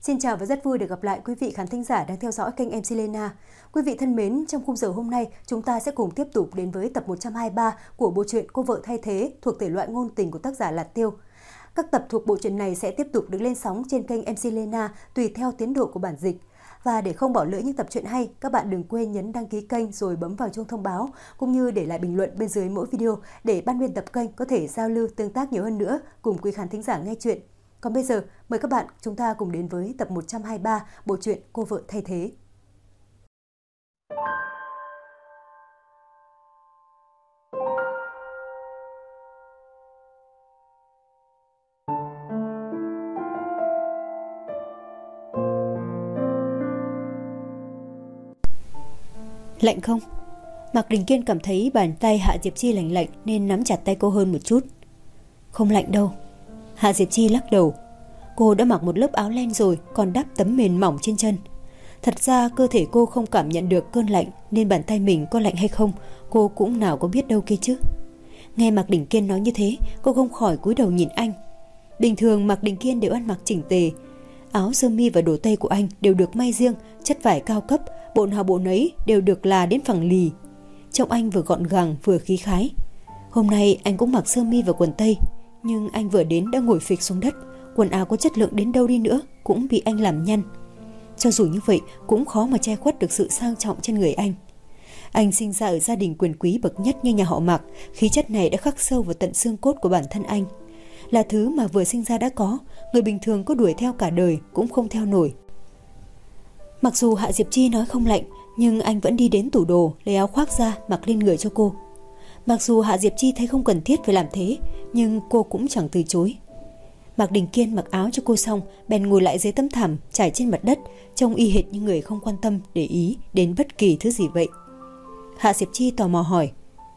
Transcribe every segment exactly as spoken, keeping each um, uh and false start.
Xin chào và rất vui được gặp lại quý vị khán thính giả đang theo dõi kênh em xê Lena. Quý vị thân mến, trong khung giờ hôm nay, chúng ta sẽ cùng tiếp tục đến với tập một trăm hai mươi ba của bộ truyện Cô vợ thay thế thuộc thể loại ngôn tình của tác giả Lạt Tiêu. Các tập thuộc bộ truyện này sẽ tiếp tục được lên sóng trên kênh em xê Lena tùy theo tiến độ của bản dịch. Và để không bỏ lỡ những tập truyện hay, các bạn đừng quên nhấn đăng ký kênh rồi bấm vào chuông thông báo, cũng như để lại bình luận bên dưới mỗi video để ban biên tập kênh có thể giao lưu tương tác nhiều hơn nữa cùng quý khán thính giả nghe chuyện. Còn bây giờ, mời các bạn chúng ta cùng đến với tập một trăm hai mươi ba bộ truyện Cô vợ thay thế. Lạnh không? Mạc Đình Kiên cảm thấy bàn tay Hạ Diệp Chi lạnh lạnh nên nắm chặt tay cô hơn một chút. Không lạnh đâu. Hạ Diệp Chi lắc đầu. Cô đã mặc một lớp áo len rồi, còn đắp tấm mền mỏng trên chân. Thật ra cơ thể cô không cảm nhận được cơn lạnh, nên bàn tay mình có lạnh hay không cô cũng nào có biết đâu kia chứ. Nghe Mạc Đình Kiên nói như thế, cô không khỏi cúi đầu nhìn anh. Bình thường Mạc Đình Kiên đều ăn mặc chỉnh tề. Áo sơ mi và đồ tây của anh đều được may riêng, chất vải cao cấp, bộ nào bộ nấy đều được là đến phẳng lì. Trông anh vừa gọn gàng vừa khí khái. Hôm nay anh cũng mặc sơ mi và quần tây, nhưng anh vừa đến đã ngồi phịch xuống đất. Quần áo có chất lượng đến đâu đi nữa cũng bị anh làm nhăn. Cho dù như vậy cũng khó mà che khuất được sự sang trọng trên người anh. Anh sinh ra ở gia đình quyền quý bậc nhất như nhà họ Mạc, khí chất này đã khắc sâu vào tận xương cốt của bản thân anh. Là thứ mà vừa sinh ra đã có, người bình thường có đuổi theo cả đời cũng không theo nổi. Mặc dù Hạ Diệp Chi nói không lạnh, nhưng anh vẫn đi đến tủ đồ lấy áo khoác ra mặc lên người cho cô. Mặc dù Hạ Diệp Chi thấy không cần thiết phải làm thế, nhưng cô cũng chẳng từ chối. Mạc Đình Kiên mặc áo cho cô xong, bèn ngồi lại dưới tấm thảm trải trên mặt đất, trông y hệt như người không quan tâm để ý đến bất kỳ thứ gì vậy. Hạ Diệp Chi tò mò hỏi: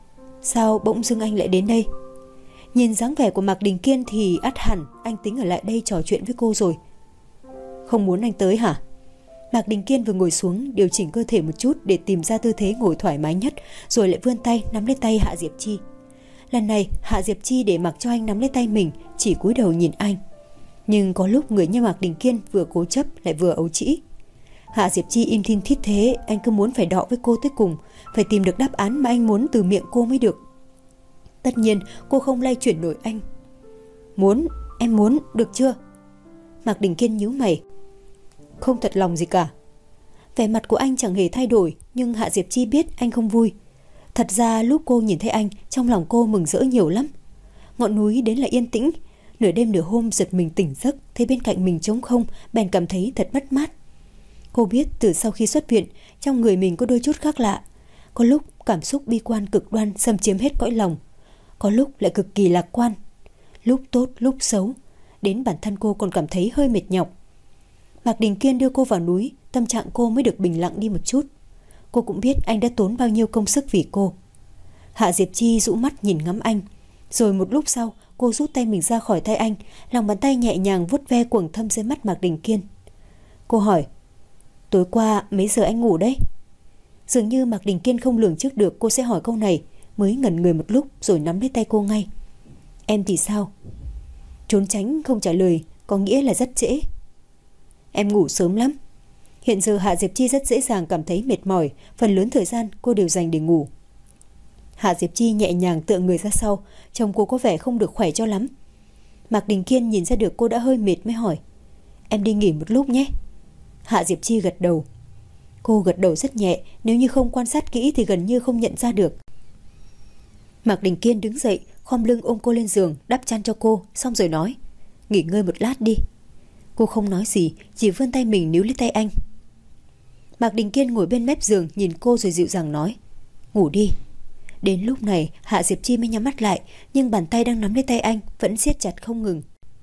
sao bỗng dưng anh lại đến đây? Nhìn dáng vẻ của Mạc Đình Kiên thì ắt hẳn anh tính ở lại đây trò chuyện với cô rồi. Không muốn anh tới hả? Mạc Đình Kiên vừa ngồi xuống, điều chỉnh cơ thể một chút để tìm ra tư thế ngồi thoải mái nhất, rồi lại vươn tay nắm lấy tay Hạ Diệp Chi. Lần này Hạ Diệp Chi để mặc cho anh nắm lấy tay mình, chỉ cúi đầu nhìn anh. Nhưng có lúc người như Mạc Đình Kiên vừa cố chấp lại vừa ấu trĩ. Hạ Diệp Chi im thin thít thế, anh cứ muốn phải đọ với cô tới cùng, phải tìm được đáp án mà anh muốn từ miệng cô mới được. Tất nhiên cô không lay chuyển nổi anh. Muốn, em muốn, được chưa? Mạc Đình Kiên nhíu mày. Không thật lòng gì cả. Vẻ mặt của anh chẳng hề thay đổi, nhưng Hạ Diệp Chi biết anh không vui. Thật ra lúc cô nhìn thấy anh, trong lòng cô mừng rỡ nhiều lắm. Ngọn núi đến là yên tĩnh. Nửa đêm nửa hôm giật mình tỉnh giấc, thấy bên cạnh mình trống không, bèn cảm thấy thật mất mát. Cô biết từ sau khi xuất viện, trong người mình có đôi chút khác lạ. Có lúc cảm xúc bi quan cực đoan xâm chiếm hết cõi lòng, có lúc lại cực kỳ lạc quan. Lúc tốt lúc xấu, đến bản thân cô còn cảm thấy hơi mệt nhọc. Mạc Đình Kiên đưa cô vào núi, tâm trạng cô mới được bình lặng đi một chút. Cô cũng biết anh đã tốn bao nhiêu công sức vì cô. Hạ Diệp Chi rũ mắt nhìn ngắm anh. Rồi một lúc sau, cô rút tay mình ra khỏi tay anh, lòng bàn tay nhẹ nhàng vuốt ve quầng thâm dưới mắt Mạc Đình Kiên. Cô hỏi: tối qua mấy giờ anh ngủ đấy? Dường như Mạc Đình Kiên không lường trước được cô sẽ hỏi câu này, mới ngẩn người một lúc rồi nắm lấy tay cô ngay. Em thì sao? Trốn tránh không trả lời có nghĩa là rất trễ. Em ngủ sớm lắm. Hiện giờ Hạ Diệp Chi rất dễ dàng cảm thấy mệt mỏi, phần lớn thời gian cô đều dành để ngủ. Hạ Diệp Chi nhẹ nhàng tựa người ra sau, trông cô có vẻ không được khỏe cho lắm. Mạc Đình Kiên nhìn ra được cô đã hơi mệt mới hỏi: em đi nghỉ một lúc nhé. Hạ Diệp Chi gật đầu. Cô gật đầu rất nhẹ, nếu như không quan sát kỹ thì gần như không nhận ra được. Mạc Đình Kiên đứng dậy, khom lưng ôm cô lên giường, đắp chăn cho cô, xong rồi nói: nghỉ ngơi một lát đi. Cô không nói gì, chỉ vươn tay mình níu lấy tay anh. Mạc Đình Kiên ngồi bên mép giường nhìn cô rồi dịu dàng nói: ngủ đi. Đến lúc này Hạ Diệp Chi mới nhắm mắt lại, nhưng bàn tay đang nắm lấy tay anh vẫn siết chặt không ngừng.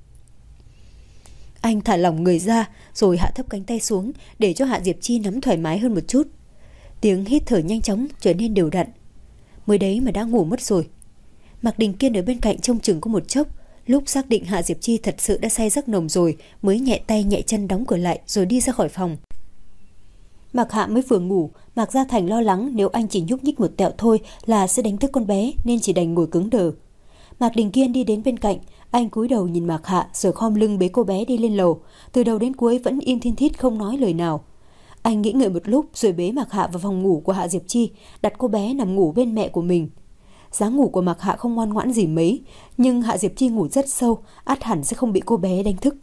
Anh thả lỏng người ra rồi hạ thấp cánh tay xuống để cho Hạ Diệp Chi nắm thoải mái hơn một chút. Tiếng hít thở nhanh chóng trở nên đều đặn. Mới đấy mà đã ngủ mất rồi. Mạc Đình Kiên ở bên cạnh trông chừng có một chốc, lúc xác định Hạ Diệp Chi thật sự đã say giấc nồng rồi mới nhẹ tay nhẹ chân đóng cửa lại rồi đi ra khỏi phòng. Mạc Hạ mới vừa ngủ, Mạc Gia Thành lo lắng nếu anh chỉ nhúc nhích một tẹo thôi là sẽ đánh thức con bé, nên chỉ đành ngồi cứng đờ. Mạc Đình Kiên đi đến bên cạnh, anh cúi đầu nhìn Mạc Hạ rồi khom lưng bế cô bé đi lên lầu, từ đầu đến cuối vẫn im thiên thít không nói lời nào. Anh nghĩ ngợi một lúc rồi bế Mạc Hạ vào phòng ngủ của Hạ Diệp Chi, đặt cô bé nằm ngủ bên mẹ của mình. Dáng ngủ của Mạc Hạ không ngoan ngoãn gì mấy, nhưng Hạ Diệp Chi ngủ rất sâu, ắt hẳn sẽ không bị cô bé đánh thức.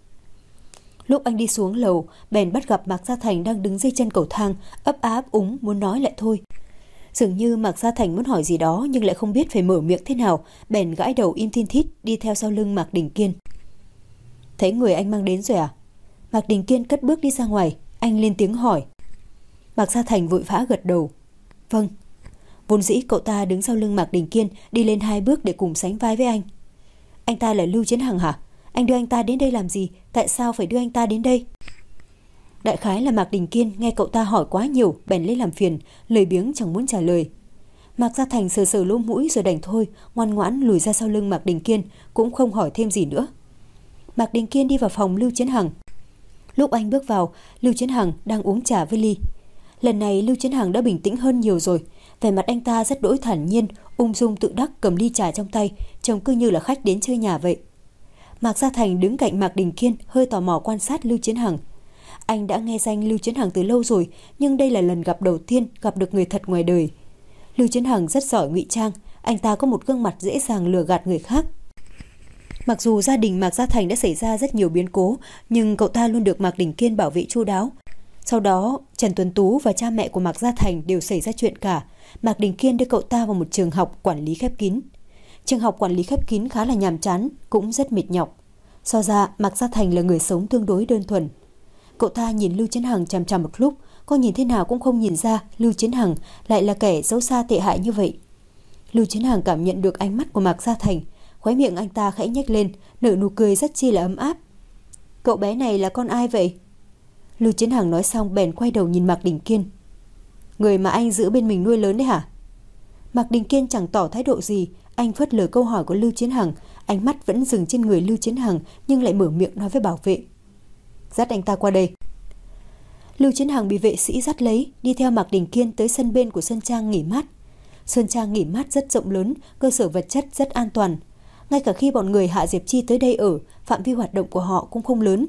Lúc anh đi xuống lầu, bèn bắt gặp Mạc Gia Thành đang đứng dưới chân cầu thang, ấp á ấp úng muốn nói lại thôi. Dường như Mạc Gia Thành muốn hỏi gì đó nhưng lại không biết phải mở miệng thế nào, bèn gãi đầu im thiên thít đi theo sau lưng Mạc Đình Kiên. Thấy người anh mang đến rồi à? Mạc Đình Kiên cất bước đi ra ngoài, anh lên tiếng hỏi. Mạc Gia Thành vội vã gật đầu. Vâng. Vốn dĩ cậu ta đứng sau lưng Mạc Đình Kiên, đi lên hai bước để cùng sánh vai với anh. Anh ta là Lưu Chiến Hằng hả? Anh đưa anh ta đến đây làm gì? Tại sao phải đưa anh ta đến đây? Đại khái là Mạc Đình Kiên nghe cậu ta hỏi quá nhiều, bèn lấy làm phiền, lười biếng chẳng muốn trả lời. Mạc Gia Thành sờ sờ lỗ mũi rồi đành thôi, ngoan ngoãn lùi ra sau lưng Mạc Đình Kiên, cũng không hỏi thêm gì nữa. Mạc Đình Kiên đi vào phòng Lưu Chiến Hằng. Lúc anh bước vào, Lưu Chiến Hằng đang uống trà với ly. Lần này Lưu Chiến Hằng đã bình tĩnh hơn nhiều rồi, vẻ mặt anh ta rất đỗi thản nhiên, ung dung tự đắc cầm ly trà trong tay, trông cứ như là khách đến chơi nhà vậy. Mạc Gia Thành đứng cạnh Mạc Đình Kiên, hơi tò mò quan sát Lưu Chiến Hằng. Anh đã nghe danh Lưu Chiến Hằng từ lâu rồi, nhưng đây là lần gặp đầu tiên gặp được người thật ngoài đời. Lưu Chiến Hằng rất giỏi ngụy trang, anh ta có một gương mặt dễ dàng lừa gạt người khác. Mặc dù gia đình Mạc Gia Thành đã xảy ra rất nhiều biến cố, nhưng cậu ta luôn được Mạc Đình Kiên bảo vệ chu đáo. Sau đó, Trần Tuấn Tú và cha mẹ của Mạc Gia Thành đều xảy ra chuyện cả. Mạc Đình Kiên đưa cậu ta vào một trường học quản lý khép kín. Trường học quản lý khép kín khá là nhàm chán, cũng rất mệt nhọc. So ra, Mạc Gia Thành là người sống tương đối đơn thuần. Cậu ta nhìn Lưu Chiến Hằng chằm chằm một lúc, có nhìn thế nào cũng không nhìn ra Lưu Chiến Hằng lại là kẻ xấu xa tệ hại như vậy. Lưu Chiến Hằng cảm nhận được ánh mắt của Mạc Gia Thành, khóe miệng anh ta khẽ nhếch lên, nở nụ cười rất chi là ấm áp. Cậu bé này là con ai vậy? Lưu Chiến Hằng nói xong bèn quay đầu nhìn Mạc Đình Kiên. Người mà anh giữ bên mình nuôi lớn đấy hả? Mạc Đình Kiên chẳng tỏ thái độ gì, anh phớt lờ câu hỏi của Lưu Chiến Hằng, ánh mắt vẫn dừng trên người Lưu Chiến Hằng nhưng lại mở miệng nói với bảo vệ. Dắt anh ta qua đây. Lưu Chiến Hằng bị vệ sĩ dắt lấy, đi theo Mạc Đình Kiên tới sân bên của Sơn Trang nghỉ mát. Sơn Trang nghỉ mát rất rộng lớn, cơ sở vật chất rất an toàn. Ngay cả khi bọn người Hạ Diệp Chi tới đây ở, phạm vi hoạt động của họ cũng không lớn.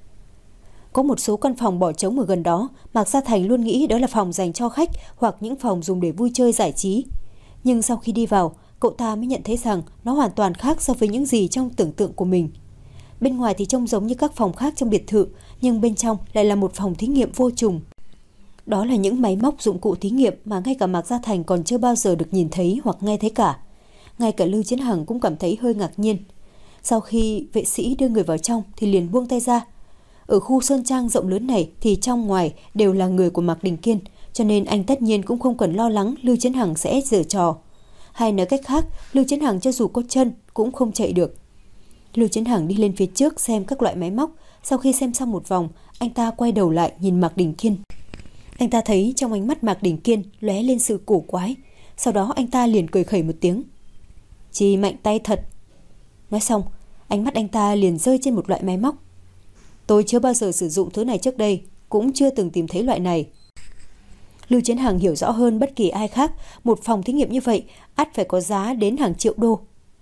Có một số căn phòng bỏ trống ở gần đó, Mạc Gia Thành luôn nghĩ đó là phòng dành cho khách hoặc những phòng dùng để vui chơi giải trí. Nhưng sau khi đi vào, cậu ta mới nhận thấy rằng nó hoàn toàn khác so với những gì trong tưởng tượng của mình. Bên ngoài thì trông giống như các phòng khác trong biệt thự, nhưng bên trong lại là một phòng thí nghiệm vô trùng. Đó là những máy móc dụng cụ thí nghiệm mà ngay cả Mạc Gia Thành còn chưa bao giờ được nhìn thấy hoặc nghe thấy cả. Ngay cả Lưu Chiến Hằng cũng cảm thấy hơi ngạc nhiên. Sau khi vệ sĩ đưa người vào trong thì liền buông tay ra. Ở khu Sơn Trang rộng lớn này thì trong ngoài đều là người của Mạc Đình Kiên, cho nên anh tất nhiên cũng không cần lo lắng Lưu Chiến Hằng sẽ giở trò. Hay nói cách khác, Lưu Chiến Hằng cho dù có chân cũng không chạy được. Lưu Chiến Hằng đi lên phía trước xem các loại máy móc. Sau khi xem xong một vòng, anh ta quay đầu lại nhìn Mạc Đình Kiên. Anh ta thấy trong ánh mắt Mạc Đình Kiên lóe lên sự cổ quái. Sau đó anh ta liền cười khẩy một tiếng. Chi mạnh tay thật. Nói xong, ánh mắt anh ta liền rơi trên một loại máy móc. Tôi chưa bao giờ sử dụng thứ này trước đây, cũng chưa từng tìm thấy loại này. Lưu Chiến Hằng hiểu rõ hơn bất kỳ ai khác, một phòng thí nghiệm như vậy ắt phải có giá đến hàng triệu đô.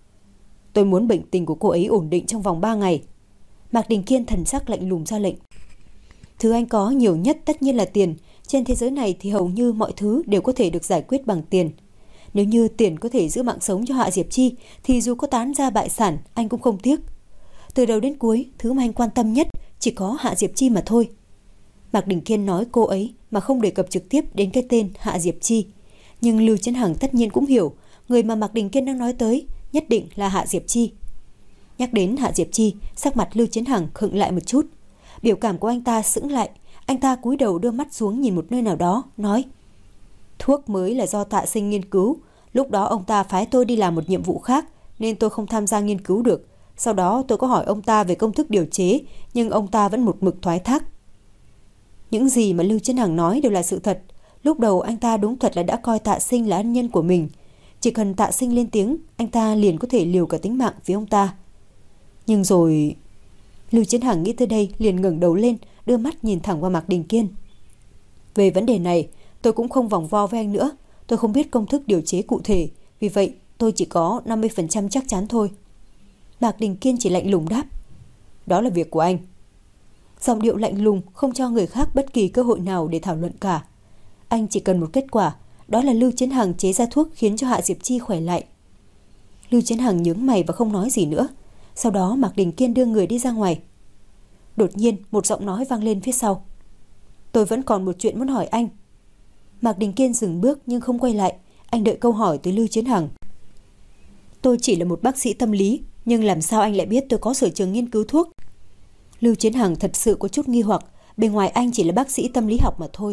Tôi muốn bệnh tình của cô ấy ổn định trong vòng ba ngày. Mạc Đình Kiên thần sắc lạnh lùng ra lệnh. Thứ anh có nhiều nhất tất nhiên là tiền. Trên thế giới này thì hầu như mọi thứ đều có thể được giải quyết bằng tiền. Nếu như tiền có thể giữ mạng sống cho Hạ Diệp Chi thì dù có tán ra bại sản anh cũng không tiếc. Từ đầu đến cuối, thứ mà anh quan tâm nhất chỉ có Hạ Diệp Chi mà thôi. Mạc Đình Kiên nói cô ấy mà không đề cập trực tiếp đến cái tên Hạ Diệp Chi. Nhưng Lưu Chiến Hằng tất nhiên cũng hiểu người mà Mạc Đình Kiên đang nói tới nhất định là Hạ Diệp Chi. Nhắc đến Hạ Diệp Chi, sắc mặt Lưu Chiến Hằng khựng lại một chút. Biểu cảm của anh ta sững lại. Anh ta cúi đầu đưa mắt xuống nhìn một nơi nào đó, nói: Thuốc mới là do Tạ Sinh nghiên cứu. Lúc đó ông ta phái tôi đi làm một nhiệm vụ khác nên tôi không tham gia nghiên cứu được. Sau đó tôi có hỏi ông ta về công thức điều chế, nhưng ông ta vẫn một mực thoái thác. Những gì mà Lưu Chiến Hằng nói đều là sự thật. Lúc đầu anh ta đúng thật là đã coi Tạ Sinh là ân nhân của mình. Chỉ cần Tạ Sinh lên tiếng, anh ta liền có thể liều cả tính mạng với ông ta. Nhưng rồi... Lưu Chiến Hằng nghĩ tới đây liền ngẩng đầu lên, đưa mắt nhìn thẳng vào Mạc Đình Kiên. Về vấn đề này, tôi cũng không vòng vo với anh nữa. Tôi không biết công thức điều chế cụ thể, vì vậy tôi chỉ có năm mươi phần trăm chắc chắn thôi. Mạc Đình Kiên chỉ lạnh lùng đáp. Đó là việc của anh. Giọng điệu lạnh lùng không cho người khác bất kỳ cơ hội nào để thảo luận cả. Anh chỉ cần một kết quả, đó là Lưu Chiến Hằng chế ra thuốc khiến cho Hạ Diệp Chi khỏe lại. Lưu Chiến Hằng nhướng mày và không nói gì nữa. Sau đó Mạc Đình Kiên đưa người đi ra ngoài. Đột nhiên một giọng nói vang lên phía sau. Tôi vẫn còn một chuyện muốn hỏi anh. Mạc Đình Kiên dừng bước nhưng không quay lại. Anh đợi câu hỏi từ Lưu Chiến Hằng. Tôi chỉ là một bác sĩ tâm lý, nhưng làm sao anh lại biết tôi có sở trường nghiên cứu thuốc? Lưu Chiến Hằng thật sự có chút nghi hoặc. Bên ngoài anh chỉ là bác sĩ tâm lý học mà thôi.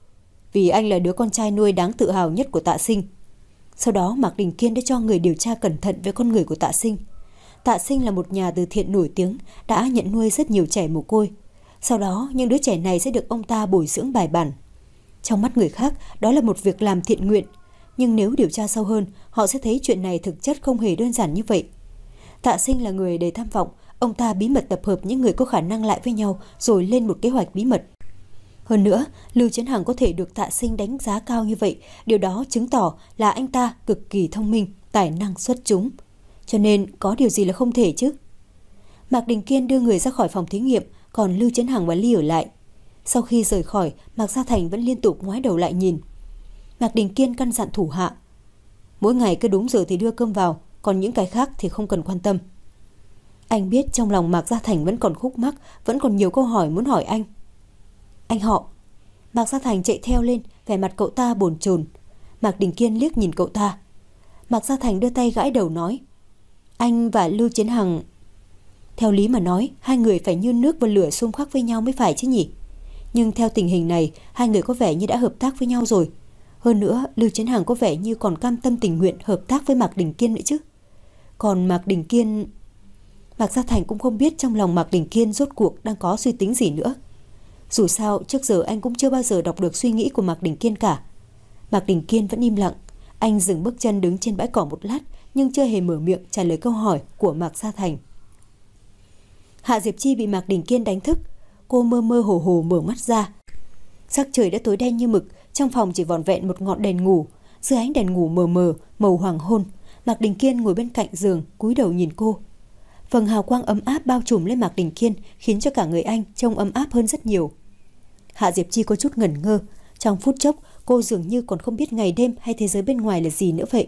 Vì anh là đứa con trai nuôi đáng tự hào nhất của Tạ Sinh. Sau đó Mạc Đình Kiên đã cho người điều tra cẩn thận về con người của Tạ Sinh. Tạ Sinh là một nhà từ thiện nổi tiếng, đã nhận nuôi rất nhiều trẻ mồ côi. Sau đó những đứa trẻ này sẽ được ông ta bồi dưỡng bài bản. Trong mắt người khác đó là một việc làm thiện nguyện, nhưng nếu điều tra sâu hơn, họ sẽ thấy chuyện này thực chất không hề đơn giản như vậy. Tạ Sinh là người đầy tham vọng, ông ta bí mật tập hợp những người có khả năng lại với nhau rồi lên một kế hoạch bí mật. Hơn nữa, Lưu Chiến Hằng có thể được Tạ Sinh đánh giá cao như vậy, điều đó chứng tỏ là anh ta cực kỳ thông minh, tài năng xuất chúng. Cho nên có điều gì là không thể chứ? Mạc Đình Kiên đưa người ra khỏi phòng thí nghiệm, còn Lưu Chiến Hằng và Ly ở lại. Sau khi rời khỏi, Mạc Gia Thành vẫn liên tục ngoái đầu lại nhìn. Mạc Đình Kiên căn dặn thủ hạ. Mỗi ngày cứ đúng giờ thì đưa cơm vào, còn những cái khác thì không cần quan tâm. Anh biết trong lòng Mạc Gia Thành vẫn còn khúc mắc, vẫn còn nhiều câu hỏi muốn hỏi anh. Anh họ. Mạc Gia Thành chạy theo lên, vẻ mặt cậu ta bồn chồn. Mạc Đình Kiên liếc nhìn cậu ta. Mạc Gia Thành đưa tay gãi đầu nói. Anh và Lưu Chiến Hằng... Theo lý mà nói, hai người phải như nước và lửa xung khắc với nhau mới phải chứ nhỉ? Nhưng theo tình hình này, hai người có vẻ như đã hợp tác với nhau rồi. Hơn nữa, Lưu Chiến Hằng có vẻ như còn cam tâm tình nguyện hợp tác với Mạc Đình Kiên nữa chứ. Còn Mạc Đình Kiên... Mạc Gia Thành cũng không biết trong lòng Mạc Đình Kiên rốt cuộc đang có suy tính gì nữa. Dù sao, trước giờ anh cũng chưa bao giờ đọc được suy nghĩ của Mạc Đình Kiên cả. Mạc Đình Kiên vẫn im lặng. Anh dừng bước chân đứng trên bãi cỏ một lát, nhưng chưa hề mở miệng trả lời câu hỏi của Mạc Gia Thành. Hạ Diệp Chi bị Mạc Đình Kiên đánh thức. Cô mơ mơ hồ hồ mở mắt ra. Sắc trời đã tối đen như mực, trong phòng chỉ vỏn vẹn một ngọn đèn ngủ. Dưới ánh đèn ngủ mờ mờ, màu hoàng hôn, Mạc Đình Kiên ngồi bên cạnh giường, cúi đầu nhìn cô. Vầng hào quang ấm áp bao trùm lên Mạc Đình Kiên, khiến cho cả người anh trông ấm áp hơn rất nhiều. Hạ Diệp Chi có chút ngẩn ngơ. Trong phút chốc, cô dường như còn không biết ngày đêm hay thế giới bên ngoài là gì nữa vậy.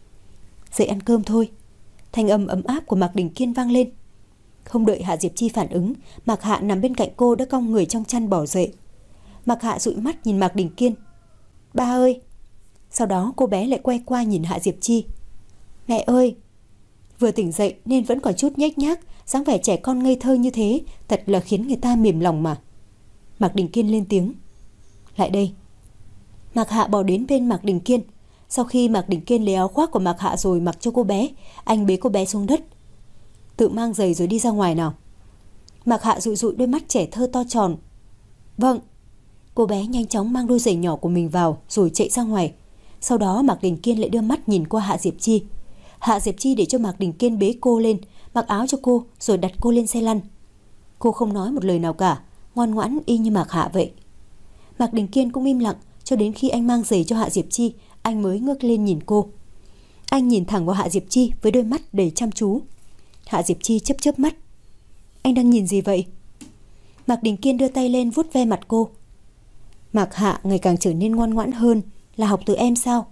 Dậy ăn cơm thôi. Thanh âm ấm áp của Mạc Đình Kiên vang lên. Không đợi Hạ Diệp Chi phản ứng, Mạc Hạ nằm bên cạnh cô đã cong người trong chăn bỏ dậy. Mạc Hạ dụi mắt nhìn Mạc Đình Kiên. Ba ơi! Sau đó cô bé lại quay qua nhìn Hạ Diệp Chi. Mẹ ơi! Vừa tỉnh dậy nên vẫn còn chút nhếch nhác, dáng vẻ trẻ con ngây thơ như thế, thật là khiến người ta mềm lòng mà. Mạc Đình Kiên lên tiếng. Lại đây. Mạc Hạ bò đến bên Mạc Đình Kiên. Sau khi Mạc Đình Kiên lấy áo khoác của Mạc Hạ rồi mặc cho cô bé, anh bế cô bé xuống đất. Tự mang giày rồi đi ra ngoài nào. Mạc Hạ dụi dụi đôi mắt trẻ thơ to tròn. Vâng. Cô bé nhanh chóng mang đôi giày nhỏ của mình vào rồi chạy ra ngoài. Sau đó Mạc Đình Kiên lại đưa mắt nhìn qua Hạ Diệp Chi. Hạ Diệp Chi để cho Mạc Đình Kiên bế cô lên, mặc áo cho cô rồi đặt cô lên xe lăn. Cô không nói một lời nào cả, ngoan ngoãn y như Mạc Hạ vậy. Mạc Đình Kiên cũng im lặng cho đến khi anh mang giày cho Hạ Diệp Chi, anh mới ngước lên nhìn cô. Anh nhìn thẳng vào Hạ Diệp Chi với đôi mắt đầy chăm chú. Hạ Diệp Chi chớp chớp mắt. Anh đang nhìn gì vậy? Mạc Đình Kiên đưa tay lên vuốt ve mặt cô. Mạc Hạ ngày càng trở nên ngoan ngoãn hơn, là học từ em sao?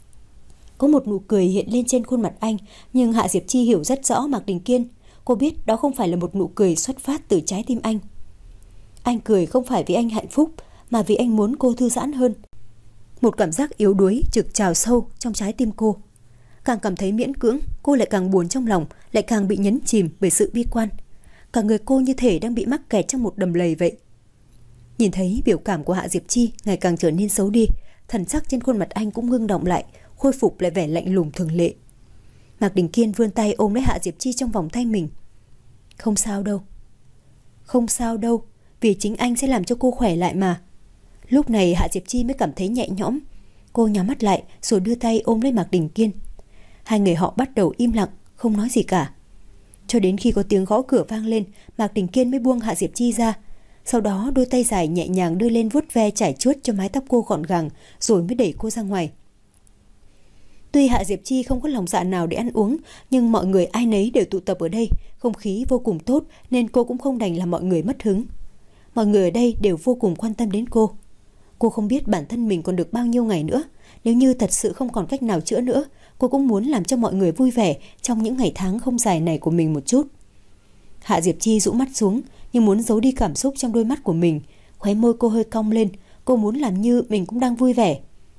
Có một nụ cười hiện lên trên khuôn mặt anh, nhưng Hạ Diệp Chi hiểu rất rõ Mạc Đình Kiên. Cô biết đó không phải là một nụ cười xuất phát từ trái tim anh. Anh cười không phải vì anh hạnh phúc, mà vì anh muốn cô thư giãn hơn. Một cảm giác yếu đuối trực trào sâu trong trái tim cô. Càng cảm thấy miễn cưỡng, cô lại càng buồn trong lòng, lại càng bị nhấn chìm bởi sự bi quan. Cả người cô như thể đang bị mắc kẹt trong một đầm lầy vậy. Nhìn thấy biểu cảm của Hạ Diệp Chi ngày càng trở nên xấu đi, thần sắc trên khuôn mặt anh cũng ngưng động lại, khôi phục lại vẻ lạnh lùng thường lệ. Mạc Đình Kiên vươn tay ôm lấy Hạ Diệp Chi trong vòng tay mình. Không sao đâu. Không sao đâu, vì chính anh sẽ làm cho cô khỏe lại mà. Lúc này Hạ Diệp Chi mới cảm thấy nhẹ nhõm. Cô nhắm mắt lại rồi đưa tay ôm lấy Mạc Đình Kiên. Hai người họ bắt đầu im lặng, không nói gì cả. Cho đến khi có tiếng gõ cửa vang lên, Mạc Đình Kiên mới buông Hạ Diệp Chi ra. Sau đó đôi tay dài nhẹ nhàng đưa lên vuốt ve trải chuốt cho mái tóc cô gọn gàng, rồi mới đẩy cô ra ngoài. Tuy Hạ Diệp Chi không có lòng dạ nào để ăn uống, nhưng mọi người ai nấy đều tụ tập ở đây, không khí vô cùng tốt nên cô cũng không đành làm mọi người mất hứng. Mọi người ở đây đều vô cùng quan tâm đến cô. Cô không biết bản thân mình còn được bao nhiêu ngày nữa. Nếu như thật sự không còn cách nào chữa nữa, cô cũng muốn làm cho mọi người vui vẻ trong những ngày tháng không dài này của mình một chút. Hạ Diệp Chi rũ mắt xuống, nhưng muốn giấu đi cảm xúc trong đôi mắt của mình. Khóe môi cô hơi cong lên, cô muốn làm như mình cũng đang vui vẻ.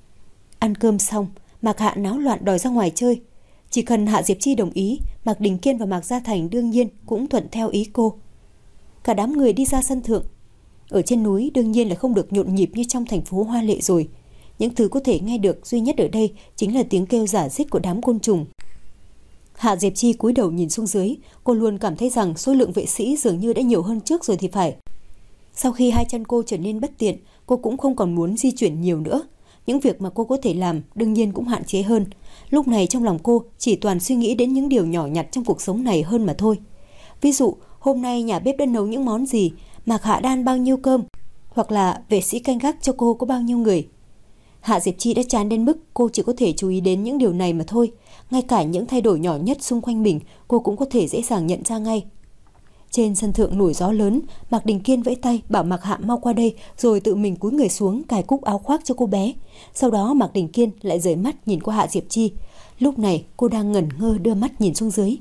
Ăn cơm xong, Mạc Hạ náo loạn đòi ra ngoài chơi. Chỉ cần Hạ Diệp Chi đồng ý, Mạc Đình Kiên và Mạc Gia Thành đương nhiên cũng thuận theo ý cô. Cả đám người đi ra sân thượng. Ở trên núi đương nhiên là không được nhộn nhịp như trong thành phố hoa lệ rồi. Những thứ có thể nghe được duy nhất ở đây chính là tiếng kêu rả rích của đám côn trùng. Hạ Diệp Chi cúi đầu nhìn xuống dưới, cô luôn cảm thấy rằng số lượng vệ sĩ dường như đã nhiều hơn trước rồi thì phải. Sau khi hai chân cô trở nên bất tiện, cô cũng không còn muốn di chuyển nhiều nữa. Những việc mà cô có thể làm đương nhiên cũng hạn chế hơn. Lúc này trong lòng cô chỉ toàn suy nghĩ đến những điều nhỏ nhặt trong cuộc sống này hơn mà thôi. Ví dụ, hôm nay nhà bếp đã nấu những món gì, Mạc Hạ đã ăn bao nhiêu cơm, hoặc là vệ sĩ canh gác cho cô có bao nhiêu người. Hạ Diệp Chi đã chán đến mức cô chỉ có thể chú ý đến những điều này mà thôi. Ngay cả những thay đổi nhỏ nhất xung quanh mình cô cũng có thể dễ dàng nhận ra ngay. Trên sân thượng nổi gió lớn, Mạc Đình Kiên vẫy tay bảo Mạc Hạ mau qua đây, rồi tự mình cúi người xuống cài cúc áo khoác cho cô bé. Sau đó Mạc Đình Kiên lại rời mắt nhìn qua Hạ Diệp Chi. Lúc này cô đang ngẩn ngơ đưa mắt nhìn xuống dưới.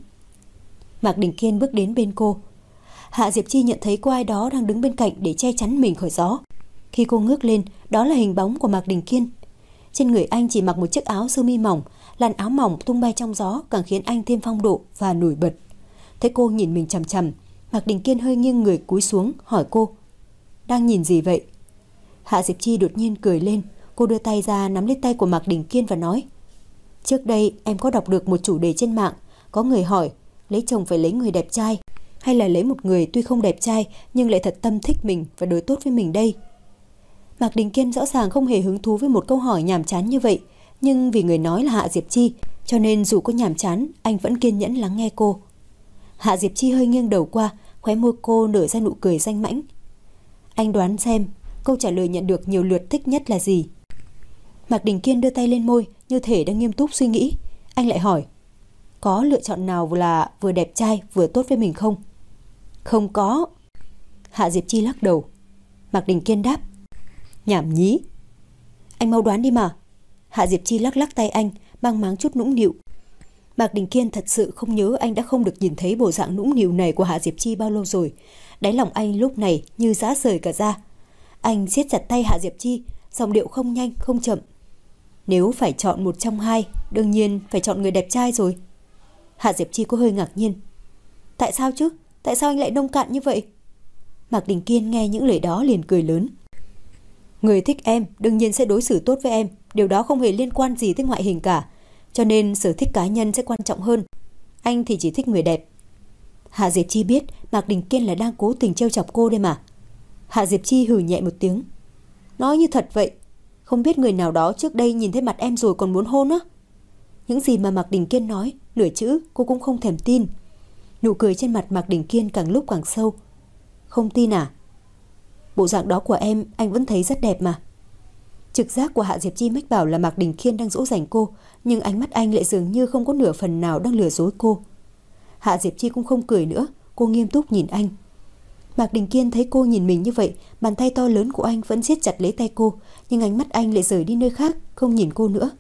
Mạc Đình Kiên bước đến bên cô. Hạ Diệp Chi nhận thấy có ai đó đang đứng bên cạnh để che chắn mình khỏi gió. Khi cô ngước lên, đó là hình bóng của Mạc Đình Kiên. Trên người anh chỉ mặc một chiếc áo sơ mi mỏng, làn áo mỏng tung bay trong gió càng khiến anh thêm phong độ và nổi bật. Thấy cô nhìn mình chằm chằm, Mạc Đình Kiên hơi nghiêng người cúi xuống hỏi cô: "Đang nhìn gì vậy?" Hạ Diệp Chi đột nhiên cười lên, cô đưa tay ra nắm lấy tay của Mạc Đình Kiên và nói: "Trước đây em có đọc được một chủ đề trên mạng, có người hỏi lấy chồng phải lấy người đẹp trai hay là lấy một người tuy không đẹp trai nhưng lại thật tâm thích mình và đối tốt với mình đây?" Mạc Đình Kiên rõ ràng không hề hứng thú với một câu hỏi nhàm chán như vậy, nhưng vì người nói là Hạ Diệp Chi, cho nên dù có nhàm chán, anh vẫn kiên nhẫn lắng nghe cô. Hạ Diệp Chi hơi nghiêng đầu qua, khóe môi cô nở ra nụ cười danh mãnh. "Anh đoán xem, câu trả lời nhận được nhiều lượt thích nhất là gì?" Mạc Đình Kiên đưa tay lên môi, như thể đang nghiêm túc suy nghĩ. Anh lại hỏi: "Có lựa chọn nào là vừa đẹp trai vừa tốt với mình không?" "Không có." Hạ Diệp Chi lắc đầu. Mạc Đình Kiên đáp: "Nhảm nhí." "Anh mau đoán đi mà." Hạ Diệp Chi lắc lắc tay anh, mang máng chút nũng nịu. Mạc Đình Kiên thật sự không nhớ anh đã không được nhìn thấy bộ dạng nũng nịu này của Hạ Diệp Chi bao lâu rồi. Đáy lòng anh lúc này như giã rời cả ra. Anh siết chặt tay Hạ Diệp Chi, giọng điệu không nhanh không chậm: "Nếu phải chọn một trong hai, đương nhiên phải chọn người đẹp trai rồi." Hạ Diệp Chi có hơi ngạc nhiên. "Tại sao chứ? Tại sao anh lại nông cạn như vậy?" Mạc Đình Kiên nghe những lời đó liền cười lớn. "Người thích em đương nhiên sẽ đối xử tốt với em, điều đó không hề liên quan gì tới ngoại hình cả. Cho nên sở thích cá nhân sẽ quan trọng hơn. Anh thì chỉ thích người đẹp." Hạ Diệp Chi biết Mạc Đình Kiên là đang cố tình trêu chọc cô đây mà. Hạ Diệp Chi hừ nhẹ một tiếng. "Nói như thật vậy, không biết người nào đó trước đây nhìn thấy mặt em rồi còn muốn hôn á?" Những gì mà Mạc Đình Kiên nói, nửa chữ cô cũng không thèm tin. Nụ cười trên mặt Mạc Đình Kiên càng lúc càng sâu. "Không tin à? Bộ dạng đó của em anh vẫn thấy rất đẹp mà." Trực giác của Hạ Diệp Chi mách bảo là Mạc Đình Kiên đang dỗ dành cô, nhưng ánh mắt anh lại dường như không có nửa phần nào đang lừa dối cô. Hạ Diệp Chi cũng không cười nữa, cô nghiêm túc nhìn anh. Mạc Đình Kiên thấy cô nhìn mình như vậy, bàn tay to lớn của anh vẫn siết chặt lấy tay cô, nhưng ánh mắt anh lại rời đi nơi khác, không nhìn cô nữa.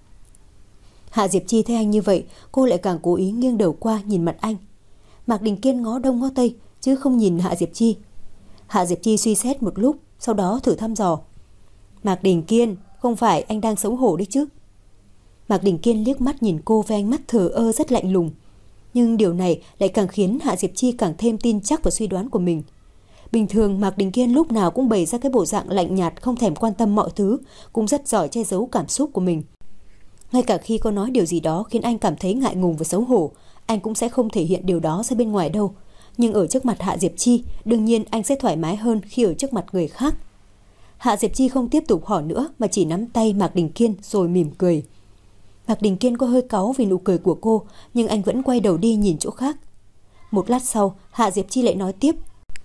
Hạ Diệp Chi thấy anh như vậy, cô lại càng cố ý nghiêng đầu qua nhìn mặt anh. Mạc Đình Kiên ngó đông ngó tây chứ không nhìn Hạ Diệp Chi. Hạ Diệp Chi suy xét một lúc, sau đó thử thăm dò: "Mạc Đình Kiên, không phải anh đang xấu hổ đấy chứ?" Mạc Đình Kiên liếc mắt nhìn cô với ánh mắt thờ ơ rất lạnh lùng. Nhưng điều này lại càng khiến Hạ Diệp Chi càng thêm tin chắc vào suy đoán của mình. Bình thường Mạc Đình Kiên lúc nào cũng bày ra cái bộ dạng lạnh nhạt, không thèm quan tâm mọi thứ, cũng rất giỏi che giấu cảm xúc của mình. Ngay cả khi có nói điều gì đó khiến anh cảm thấy ngại ngùng và xấu hổ, anh cũng sẽ không thể hiện điều đó ra bên ngoài đâu. Nhưng ở trước mặt Hạ Diệp Chi, đương nhiên anh sẽ thoải mái hơn khi ở trước mặt người khác. Hạ Diệp Chi không tiếp tục hỏi nữa mà chỉ nắm tay Mạc Đình Kiên rồi mỉm cười. Mạc Đình Kiên có hơi cáu vì nụ cười của cô, nhưng anh vẫn quay đầu đi nhìn chỗ khác. Một lát sau, Hạ Diệp Chi lại nói tiếp: